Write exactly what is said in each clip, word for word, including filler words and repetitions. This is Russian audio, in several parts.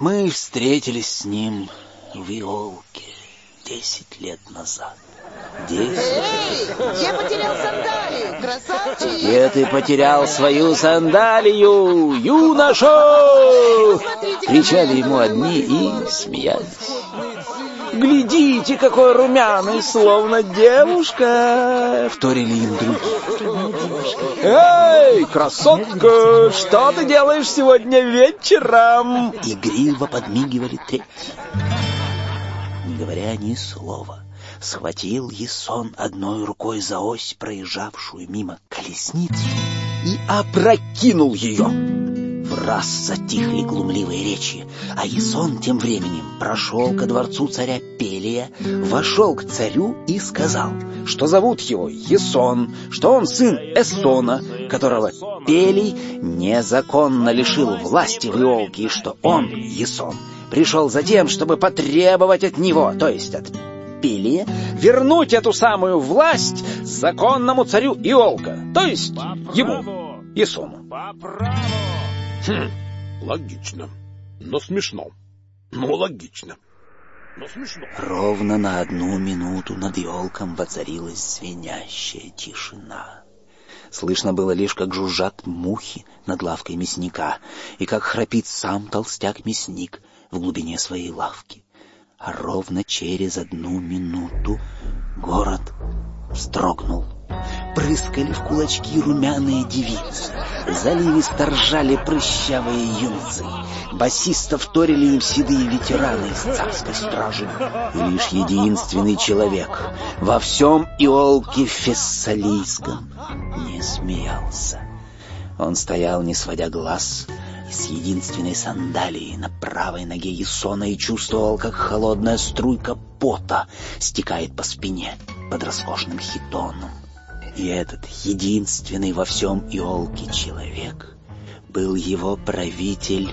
Мы встретились с ним в Иолке десять лет назад. Десять. Эй, я потерял сандалию, красавчик! Где ты потерял свою сандалию, юноша? Кричали ему одни и смеялись. Глядите, какой румяный, словно девушка! Вторили им другие. Эй, красотка, что ты делаешь сегодня вечером? Игриво подмигивали третьи. Не говоря ни слова, схватил Ясон одной рукой за ось, проезжавшую мимо колесницу, и опрокинул ее. Враз затихли глумливые речи, а Ясон тем временем прошел ко дворцу царя Пелия, вошел к царю и сказал, что зовут его Ясон, что он сын Эсона, которого Пелий незаконно лишил власти в Иолке, и что он, Ясон, пришел за тем, чтобы потребовать от него, то есть от Пелия, вернуть эту самую власть законному царю Иолка, то есть ему, Ясону. Хм, логично, но смешно. Ну, логично, но смешно. Ровно на одну минуту над Иолком воцарилась звенящая тишина. Слышно было лишь, как жужжат мухи над лавкой мясника, и как храпит сам толстяк-мясник в глубине своей лавки. А ровно через одну минуту город вздрогнул. Прыскали в кулачки румяные девицы, заливисто ржали прыщавые юнцы, басисто вторили им седые ветераны из царской стражи. И лишь единственный человек во всем Иолке Фессалийском не смеялся. Он стоял, не сводя глаз, с единственной сандалией на правой ноге Ясона и чувствовал, как холодная струйка пота стекает по спине под роскошным хитоном. И этот единственный во всем Иолке человек был его правитель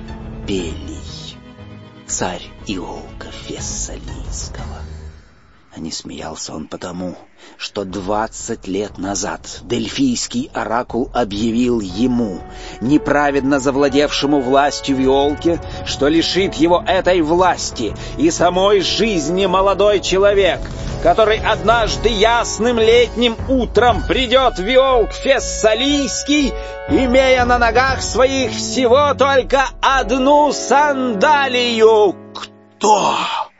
Пелий, царь Иолка Фессалийского. А не смеялся он потому, что двадцать лет назад дельфийский оракул объявил ему, неправедно завладевшему властью в Иолке, что лишит его этой власти и самой жизни молодой человек, который однажды ясным летним утром придет в Иолк Фессалийский, имея на ногах своих всего только одну сандалию. «Кто?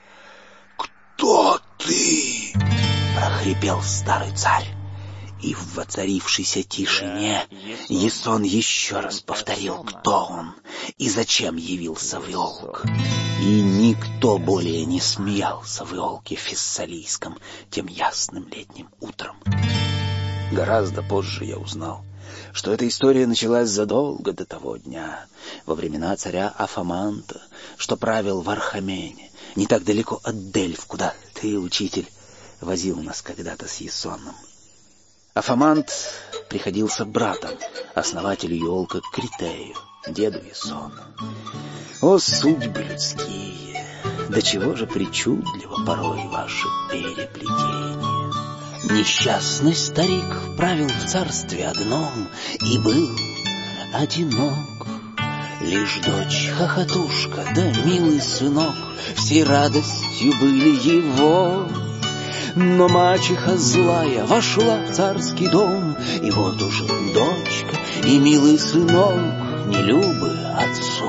Кто ты?» — прохрипел старый царь. И в воцарившейся тишине Ясон еще раз повторил, кто он и зачем явился в Иолк. И никто более не смеялся в Иолке Фессалийском тем ясным летним утром. Гораздо позже я узнал, что эта история началась задолго до того дня, во времена царя Афаманта, что правил в Архамене, не так далеко от Дельф, куда ты, учитель, возил нас когда-то с Ясоном. Афамант приходился братом основателю Иолка Критею, деду Ясона. О, судьбы людские! До чего же причудливо порой ваше переплетение! Несчастный старик правил в царстве одном и был одинок. Лишь дочь хохотушка да милый сынок всей радостью были его. Но мачеха злая вошла в царский дом, и вот уже дочка и милый сынок не любы отцу.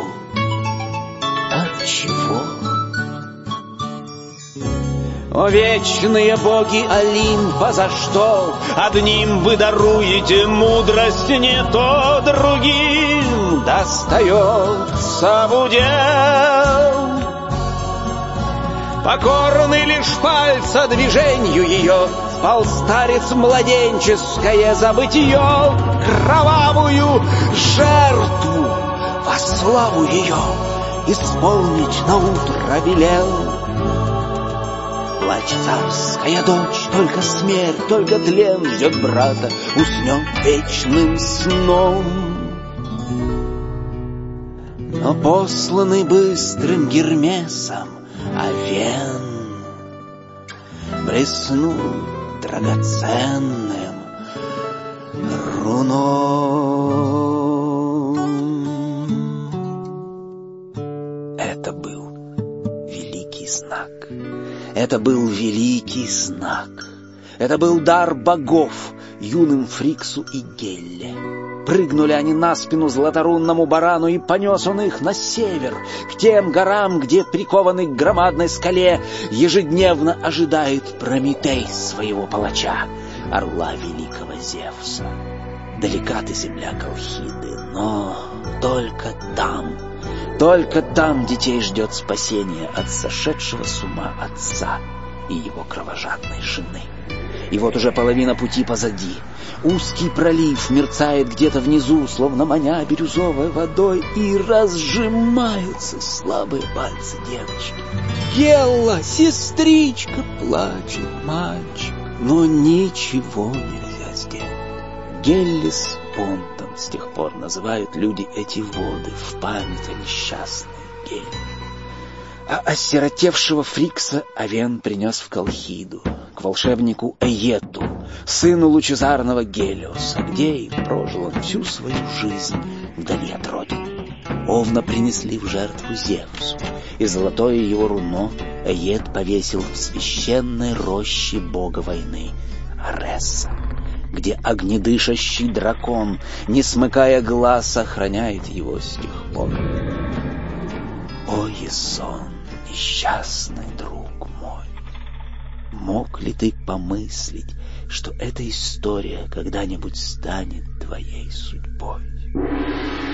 Отчего? О, вечные боги Олимпа, за что одним вы даруете мудрость, не то другим достается в удел? Покорный лишь пальца движению ее, спал старец младенческое забытье, кровавую жертву во славу ее исполнить на утро велел. Плачь, царская дочь, только смерть, только тлен ждет брата, уснет вечным сном. Но посланный быстрым Гермесом Авен блеснул драгоценным руном. это был великий знак. Это был великий знак. Это был дар богов юным Фриксу и Гелле. Прыгнули они на спину златорунному барану, и понес он их на север, к тем горам, где, прикованный к громадной скале, ежедневно ожидает Прометей своего палача, орла великого Зевса. Далека ты, земля Колхиды, но только там, только там детей ждет спасение от сошедшего с ума отца и его кровожадной жены. И вот уже половина пути позади. Узкий пролив мерцает где-то внизу, словно маня бирюзовой водой, и разжимаются слабые пальцы девочки. «Гелла, сестричка!» — плачет мальчик. Но ничего нельзя сделать. Гелли с понтом с тех пор называют люди эти воды в память о несчастной Гелле. А осиротевшего Фрикса Овен принес в Колхиду, к волшебнику Эету, сыну лучезарного Гелиоса, где и прожил он всю свою жизнь вдали от родины. Овна принесли в жертву Зевсу, и золотое его руно Эет повесил в священной роще бога войны Ареса, где огнедышащий дракон, не смыкая глаз, охраняет его с тех пор. О, Ясон, несчастный друг мой, мог ли ты помыслить, что эта история когда-нибудь станет твоей судьбой?